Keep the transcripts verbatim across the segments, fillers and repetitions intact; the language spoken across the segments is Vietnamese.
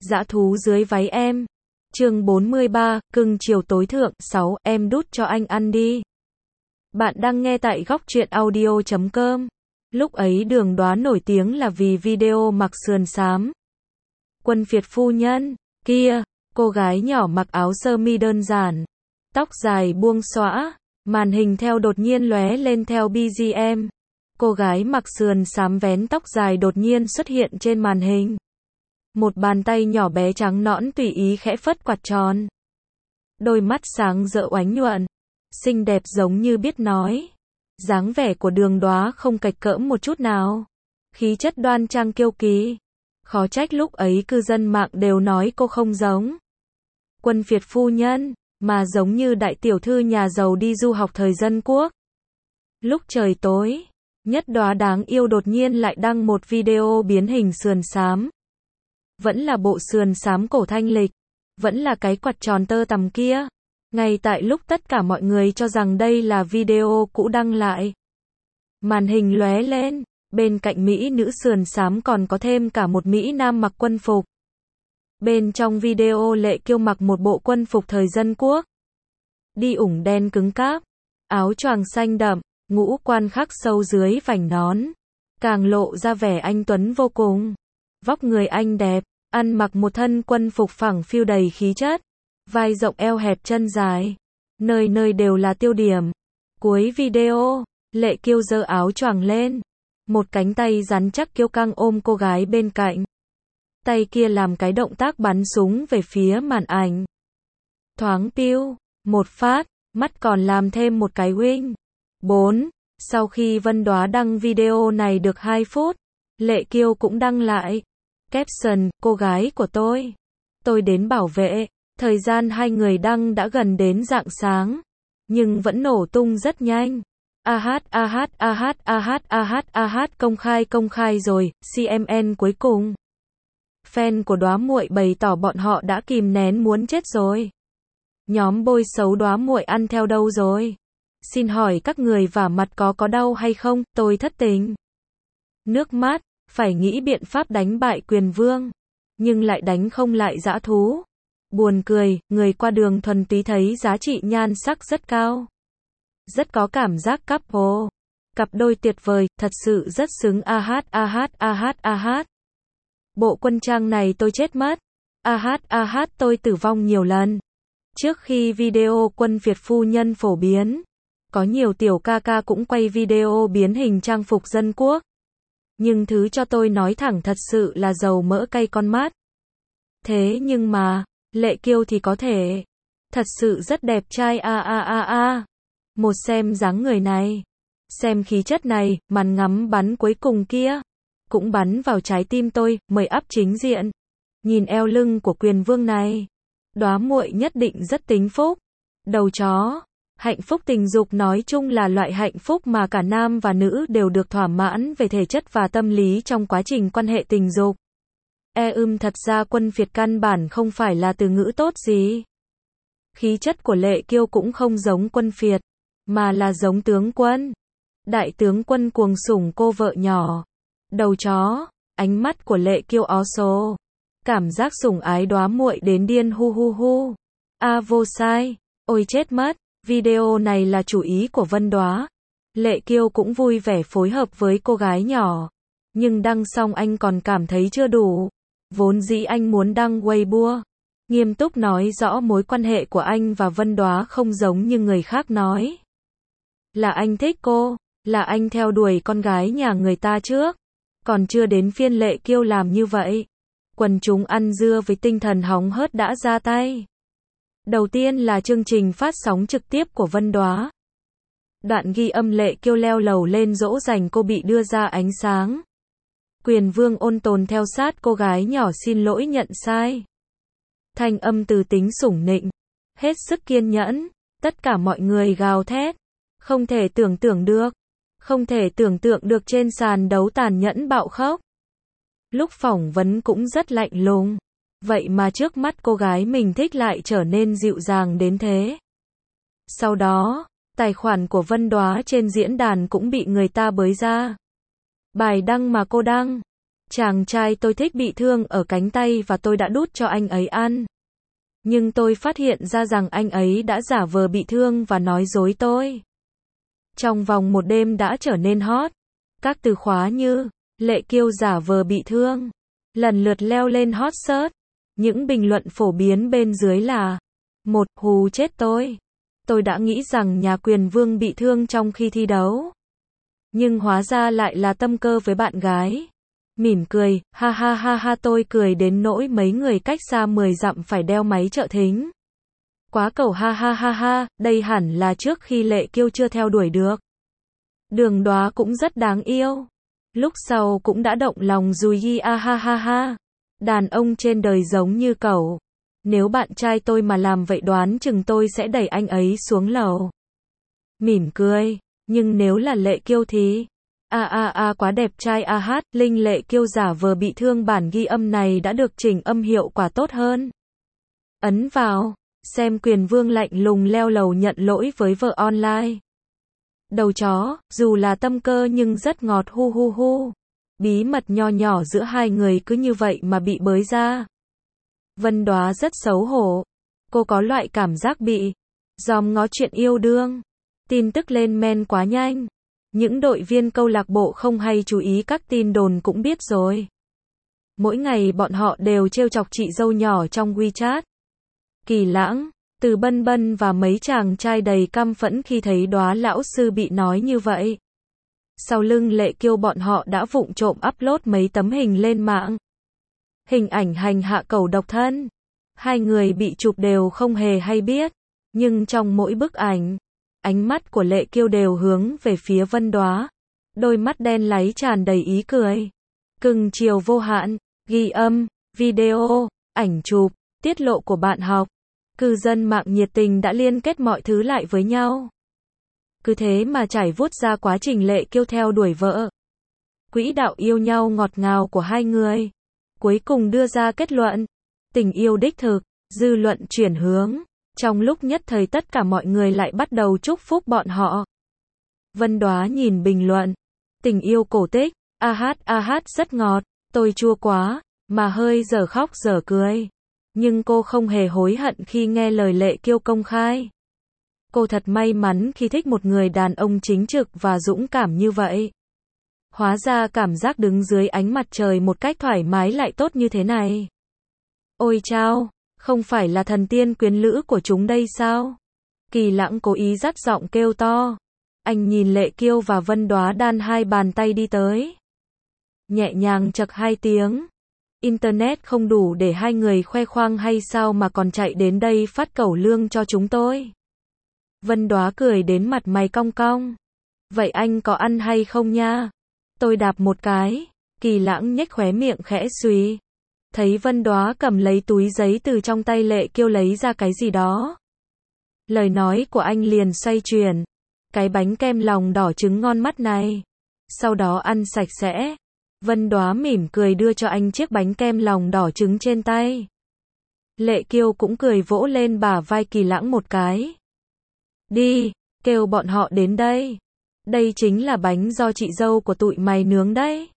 Dã thú dưới váy em. Chương bốn mươi ba, cưng chiều tối thượng. sáu. Em đút cho anh ăn đi. Bạn đang nghe tại góc truyện audio chấm com. Lúc ấy Đường Đoá nổi tiếng là vì video mặc sườn xám. Quân Việt phu nhân, kia, cô gái nhỏ mặc áo sơ mi đơn giản, tóc dài buông xõa, màn hình theo đột nhiên lóe lên theo bê giê em. Cô gái mặc sườn xám vén tóc dài đột nhiên xuất hiện trên màn hình. Một bàn tay nhỏ bé trắng nõn tùy ý khẽ phất quạt tròn. Đôi mắt sáng rỡ oánh nhuận, xinh đẹp giống như biết nói. Dáng vẻ của Đường Đoá không cạch cỡm một chút nào. Khí chất đoan trang kiêu kỳ. Khó trách lúc ấy cư dân mạng đều nói cô không giống Quân Việt phu nhân, mà giống như đại tiểu thư nhà giàu đi du học thời Dân Quốc. Lúc trời tối, Nhất Đoá đáng yêu đột nhiên lại đăng một video biến hình sườn xám. Vẫn là bộ sườn xám cổ thanh lịch, vẫn là cái quạt tròn tơ tằm kia. Ngay tại lúc tất cả mọi người cho rằng đây là video cũ đăng lại, màn hình lóe lên, bên cạnh mỹ nữ sườn xám còn có thêm cả một mỹ nam mặc quân phục. Bên trong video Lệ Kiêu mặc một bộ quân phục thời Dân Quốc, đi ủng đen cứng cáp, áo choàng xanh đậm, ngũ quan khắc sâu dưới vành nón, càng lộ ra vẻ anh tuấn vô cùng. Vóc người anh đẹp, ăn mặc một thân quân phục phẳng phiu đầy khí chất, vai rộng eo hẹp chân dài, nơi nơi đều là tiêu điểm. Cuối video, Lệ Kiêu giơ áo choàng lên, một cánh tay rắn chắc kiêu căng ôm cô gái bên cạnh. Tay kia làm cái động tác bắn súng về phía màn ảnh. Thoáng piu, một phát, mắt còn làm thêm một cái wing. bốn. Sau khi Vân Đoá đăng video này được hai phút, Lệ Kiêu cũng đăng lại. Caption, cô gái của tôi. Tôi đến bảo vệ. Thời gian hai người đăng đã gần đến rạng sáng, nhưng vẫn nổ tung rất nhanh. A hát, a hát, a hát, a hát, a hát, a hát, công khai công khai rồi, xê em en cuối cùng. Fan của Đoá muội bày tỏ bọn họ đã kìm nén muốn chết rồi. Nhóm bôi xấu Đoá muội ăn theo đâu rồi? Xin hỏi các người vả mặt có có đau hay không? Tôi thất tình. Nước mắt, phải nghĩ biện pháp đánh bại Quyền Vương, nhưng lại đánh không lại dã thú. Buồn cười, người qua đường thuần túy thấy giá trị nhan sắc rất cao. Rất có cảm giác couple. Cặp đôi tuyệt vời, thật sự rất xứng a hát a hát a hát a hát. Bộ quân trang này tôi chết mất. A hát a hát tôi tử vong nhiều lần. Trước khi video Quân Việt phu nhân phổ biến, có nhiều tiểu ca ca cũng quay video biến hình trang phục Dân Quốc. Nhưng thứ cho tôi nói thẳng thật sự là dầu mỡ cay con mắt. Thế nhưng mà, Lệ Kiêu thì có thể. Thật sự rất đẹp trai a a a a. Một xem dáng người này, xem khí chất này, màn ngắm bắn cuối cùng kia, cũng bắn vào trái tim tôi, mời up chính diện. Nhìn eo lưng của Quyền Vương này, Đoá muội nhất định rất tính phúc. Đầu chó, hạnh phúc tình dục nói chung là loại hạnh phúc mà cả nam và nữ đều được thỏa mãn về thể chất và tâm lý trong quá trình quan hệ tình dục. E ưm thật ra Quân Việt căn bản không phải là từ ngữ tốt gì. Khí chất của Lệ Kiêu cũng không giống Quân Việt, mà là giống tướng quân. Đại tướng quân cuồng sủng cô vợ nhỏ. Đầu chó, ánh mắt của Lệ Kiêu ó số. Cảm giác sủng ái Đoá muội đến điên hu hu hu. A vô sai, ôi chết mất, video này là chủ ý của Vân Đoá. Lệ Kiêu cũng vui vẻ phối hợp với cô gái nhỏ. Nhưng đăng xong anh còn cảm thấy chưa đủ. Vốn dĩ anh muốn đăng Weibo, nghiêm túc nói rõ mối quan hệ của anh và Vân Đoá không giống như người khác nói. Là anh thích cô, là anh theo đuổi con gái nhà người ta trước. Còn chưa đến phiên Lệ Kiêu làm như vậy. Quần chúng ăn dưa với tinh thần hóng hớt đã ra tay. Đầu tiên là chương trình phát sóng trực tiếp của Vân Đoá. Đoạn ghi âm Lệ Kiêu leo lầu lên dỗ dành cô bị đưa ra ánh sáng. Quyền Vương ôn tồn theo sát cô gái nhỏ xin lỗi nhận sai. Thanh âm từ tính sủng nịnh, hết sức kiên nhẫn, tất cả mọi người gào thét. Không thể tưởng tượng được, không thể tưởng tượng được trên sàn đấu tàn nhẫn bạo khốc. Lúc phỏng vấn cũng rất lạnh lùng, vậy mà trước mắt cô gái mình thích lại trở nên dịu dàng đến thế. Sau đó, tài khoản của Vân Đoá trên diễn đàn cũng bị người ta bới ra. Bài đăng mà cô đăng, Chàng trai tôi thích bị thương ở cánh tay và tôi đã đút cho anh ấy ăn. Nhưng tôi phát hiện ra rằng anh ấy đã giả vờ bị thương và nói dối tôi. Trong vòng một đêm đã trở nên hot. Các từ khóa như Lệ Kiêu giả vờ bị thương lần lượt leo lên hot search. Những bình luận phổ biến bên dưới là: một. Hù chết tôi. Tôi đã nghĩ rằng nhà quyền vương bị thương trong khi thi đấu. Nhưng hóa ra lại là Tâm Cơ với bạn gái. Mỉm cười, ha ha ha ha, tôi cười đến nỗi mấy người cách xa mười dặm phải đeo máy trợ thính. Quá cầu ha ha ha ha, đây hẳn là trước khi Lệ Kiêu chưa theo đuổi được. Đường Đoá cũng rất đáng yêu. Lúc sau cũng đã động lòng Dùi Yi a ha ha ha. Đàn ông trên đời giống như cẩu. Nếu bạn trai tôi mà làm vậy đoán chừng tôi sẽ đẩy anh ấy xuống lầu. Mỉm cười, nhưng nếu là Lệ Kiêu thì... A a a quá đẹp trai a hát, Linh Lệ Kiêu giả vờ bị thương, bản ghi âm này đã được chỉnh âm hiệu quả tốt hơn. Ấn vào, xem quyền vương lạnh lùng leo lầu nhận lỗi với vợ online. Đầu chó, dù là Tâm Cơ nhưng rất ngọt hu hu hu. Bí mật nho nhỏ giữa hai người cứ như vậy mà bị bới ra. Vân Đoá rất xấu hổ. Cô có loại cảm giác bị dòm ngó chuyện yêu đương. Tin tức lên men quá nhanh. Những đội viên câu lạc bộ không hay chú ý các tin đồn cũng biết rồi. Mỗi ngày bọn họ đều trêu chọc chị dâu nhỏ trong WeChat. Kỳ Lãng, Từ Bân Bân và mấy chàng trai đầy căm phẫn khi thấy Đoá lão sư bị nói như vậy. Sau lưng Lệ Kiêu bọn họ đã vụng trộm upload mấy tấm hình lên mạng. Hình ảnh hành hạ cẩu độc thân. Hai người bị chụp đều không hề hay biết. Nhưng trong mỗi bức ảnh, ánh mắt của Lệ Kiêu đều hướng về phía Vân Đoá. Đôi mắt đen láy tràn đầy ý cười. Cưng chiều vô hạn, ghi âm, video, ảnh chụp, tiết lộ của bạn học. Cư dân mạng nhiệt tình đã liên kết mọi thứ lại với nhau. Cứ thế mà trải vuốt ra quá trình Lệ Kiêu theo đuổi vợ. Quỹ đạo yêu nhau ngọt ngào của hai người. Cuối cùng đưa ra kết luận. Tình yêu đích thực, dư luận chuyển hướng. Trong lúc nhất thời tất cả mọi người lại bắt đầu chúc phúc bọn họ. Vân Đoá nhìn bình luận. Tình yêu cổ tích, a hát a hát rất ngọt, tôi chua quá, mà hơi dở khóc dở cười. Nhưng cô không hề hối hận khi nghe lời Lệ Kiêu công khai. Cô thật may mắn khi thích một người đàn ông chính trực và dũng cảm như vậy. Hóa ra cảm giác đứng dưới ánh mặt trời một cách thoải mái lại tốt như thế này. Ôi chao, không phải là thần tiên quyến lữ của chúng đây sao? Kỳ Lãng cố ý dắt giọng kêu to. Anh nhìn Lệ Kiêu và Vân Đoá đan hai bàn tay đi tới. Nhẹ nhàng chậc hai tiếng. Internet không đủ để hai người khoe khoang hay sao mà còn chạy đến đây phát cẩu lương cho chúng tôi? Vân Đoá cười đến mặt mày cong cong. Vậy anh có ăn hay không nha? Tôi đạp một cái. Kỳ Lãng nhếch khóe miệng khẽ suy. Thấy Vân Đoá cầm lấy túi giấy từ trong tay Lệ Kiêu lấy ra cái gì đó. Lời nói của anh liền xoay chuyển. Cái bánh kem lòng đỏ trứng ngon mắt này. Sau đó ăn sạch sẽ. Vân Đoá mỉm cười đưa cho anh chiếc bánh kem lòng đỏ trứng trên tay. Lệ Kiêu cũng cười vỗ lên bả vai Kỳ Lãng một cái. Đi, kêu bọn họ đến đây. Đây chính là bánh do chị dâu của tụi mày nướng đấy.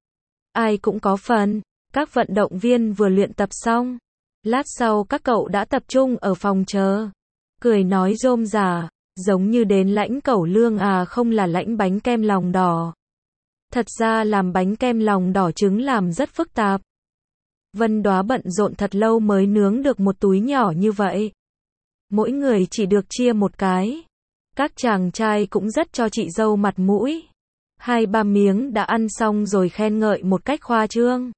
Ai cũng có phần. Các vận động viên vừa luyện tập xong. Lát sau các cậu đã tập trung ở phòng chờ. Cười nói rôm rả, giống như đến lãnh cẩu lương à không là lãnh bánh kem lòng đỏ. Thật ra làm bánh kem lòng đỏ trứng làm rất phức tạp. Vân Đoá bận rộn thật lâu mới nướng được một túi nhỏ như vậy. Mỗi người chỉ được chia một cái. Các chàng trai cũng rất cho chị dâu mặt mũi. Hai ba miếng đã ăn xong rồi khen ngợi một cách khoa trương.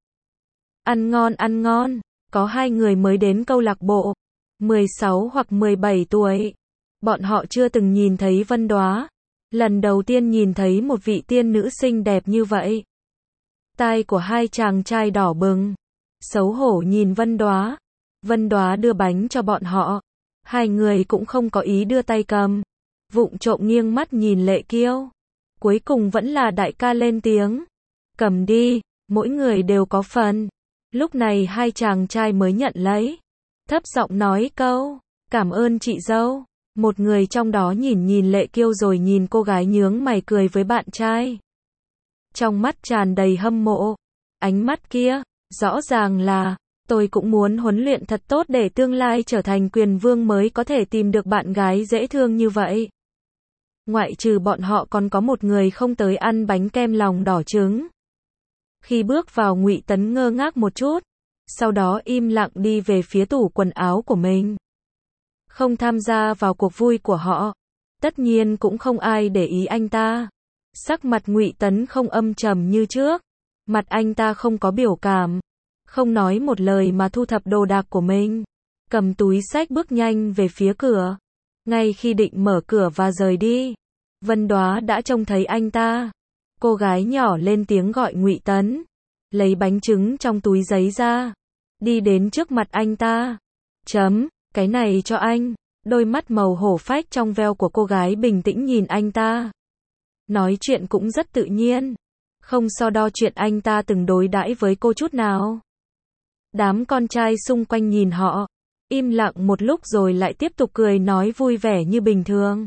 Ăn ngon ăn ngon, có hai người mới đến câu lạc bộ. mười sáu hoặc mười bảy tuổi. Bọn họ chưa từng nhìn thấy Vân Đoá. Lần đầu tiên nhìn thấy một vị tiên nữ xinh đẹp như vậy. Tai của hai chàng trai đỏ bừng. Xấu hổ nhìn Vân Đoá. Vân Đoá đưa bánh cho bọn họ. Hai người cũng không có ý đưa tay cầm. Vụng trộm nghiêng mắt nhìn Lệ Kiêu. Cuối cùng vẫn là đại ca lên tiếng. Cầm đi, mỗi người đều có phần. Lúc này hai chàng trai mới nhận lấy. Thấp giọng nói câu, cảm ơn chị dâu. Một người trong đó nhìn nhìn Lệ Kiêu rồi nhìn cô gái nhướng mày cười với bạn trai. Trong mắt tràn đầy hâm mộ. Ánh mắt kia, rõ ràng là, tôi cũng muốn huấn luyện thật tốt để tương lai trở thành quyền vương mới có thể tìm được bạn gái dễ thương như vậy. Ngoại trừ bọn họ còn có một người không tới ăn bánh kem lòng đỏ trứng. Khi bước vào, Ngụy Tấn ngơ ngác một chút, sau đó im lặng đi về phía tủ quần áo của mình. Không tham gia vào cuộc vui của họ. Tất nhiên cũng không ai để ý anh ta. Sắc mặt Ngụy Tấn không âm trầm như trước. Mặt anh ta không có biểu cảm. Không nói một lời mà thu thập đồ đạc của mình. Cầm túi xách bước nhanh về phía cửa. Ngay khi định mở cửa và rời đi, Vân Đoá đã trông thấy anh ta. Cô gái nhỏ lên tiếng gọi Ngụy Tấn. Lấy bánh trứng trong túi giấy ra. Đi đến trước mặt anh ta. Chấm, cái này cho anh. Đôi mắt màu hổ phách trong veo của cô gái bình tĩnh nhìn anh ta. Nói chuyện cũng rất tự nhiên. Không so đo chuyện anh ta từng đối đãi với cô chút nào. Đám con trai xung quanh nhìn họ. Im lặng một lúc rồi lại tiếp tục cười nói vui vẻ như bình thường.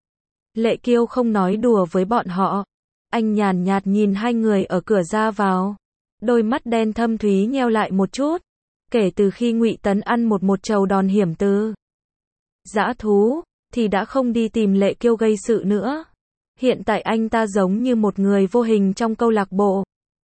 Lệ Kiêu không nói đùa với bọn họ. Anh nhàn nhạt nhìn hai người ở cửa ra vào. Đôi mắt đen thâm thúy nheo lại một chút. Kể từ khi Ngụy Tấn ăn một một trầu đòn hiểm từ dã thú, thì đã không đi tìm Lệ Kiêu gây sự nữa. Hiện tại anh ta giống như một người vô hình trong câu lạc bộ.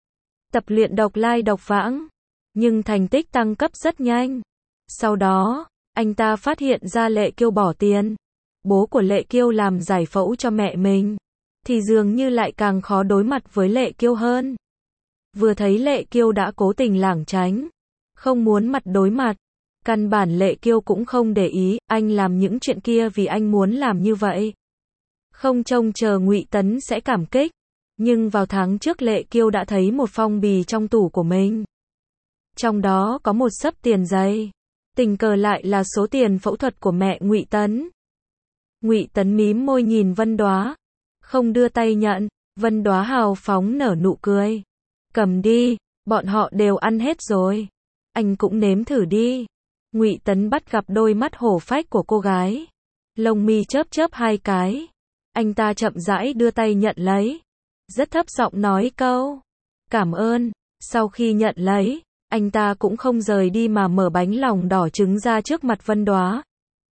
Tập luyện độc lai độc vãng. Nhưng thành tích tăng cấp rất nhanh. Sau đó, anh ta phát hiện ra Lệ Kiêu bỏ tiền. Bố của Lệ Kiêu làm giải phẫu cho mẹ mình. Thì dường như lại càng khó đối mặt với Lệ Kiêu hơn. Vừa thấy Lệ Kiêu đã cố tình lảng tránh. Không muốn mặt đối mặt. Căn bản Lệ Kiêu cũng không để ý, anh làm những chuyện kia vì anh muốn làm như vậy. Không trông chờ Ngụy Tấn sẽ cảm kích. Nhưng vào tháng trước Lệ Kiêu đã thấy một phong bì trong tủ của mình. Trong đó có một xấp tiền dày. Tình cờ lại là số tiền phẫu thuật của mẹ Ngụy Tấn. Ngụy Tấn mím môi nhìn Vân Đoá. Không đưa tay nhận. Vân Đoá hào phóng nở nụ cười. Cầm đi, bọn họ đều ăn hết rồi. Anh cũng nếm thử đi. Ngụy Tấn bắt gặp đôi mắt hổ phách của cô gái. Lông mi chớp chớp hai cái. Anh ta chậm rãi đưa tay nhận lấy. Rất thấp giọng nói câu cảm ơn. Sau khi nhận lấy, anh ta cũng không rời đi mà mở bánh lòng đỏ trứng ra trước mặt Vân Đoá.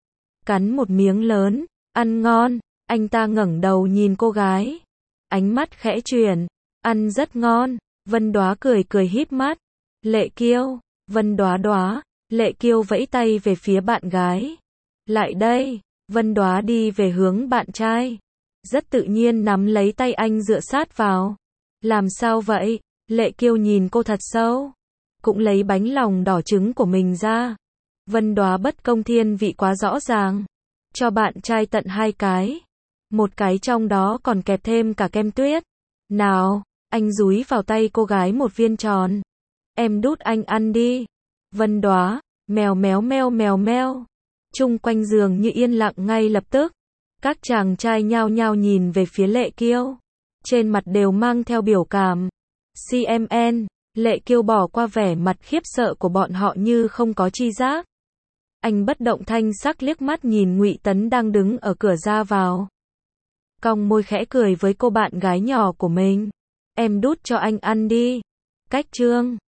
Cắn một miếng lớn, ăn ngon. Anh ta ngẩng đầu nhìn cô gái. Ánh mắt khẽ chuyển. Ăn rất ngon. Vân Đoá cười cười híp mắt. Lệ Kiêu. Vân Đoá Đoá. Lệ Kiêu vẫy tay về phía bạn gái. Lại đây. Vân Đoá đi về hướng bạn trai. Rất tự nhiên nắm lấy tay anh dựa sát vào. Làm sao vậy? Lệ Kiêu nhìn cô thật sâu. Cũng lấy bánh lòng đỏ trứng của mình ra. Vân Đoá bất công thiên vị quá rõ ràng. Cho bạn trai tận hai cái. Một cái trong đó còn kẹp thêm cả kem tuyết. Nào, anh dúi vào tay cô gái một viên tròn. Em đút anh ăn đi. Vân Đoá, mèo méo meo mèo meo. Chung quanh giường như yên lặng ngay lập tức. Các chàng trai nhao nhao nhìn về phía Lệ Kiêu. Trên mặt đều mang theo biểu cảm. xê em en, Lệ Kiêu bỏ qua vẻ mặt khiếp sợ của bọn họ như không có chi giác. Anh bất động thanh sắc liếc mắt nhìn Ngụy Tấn đang đứng ở cửa ra vào. Cong môi khẽ cười với cô bạn gái nhỏ của mình. Em đút cho anh ăn đi. Cách chương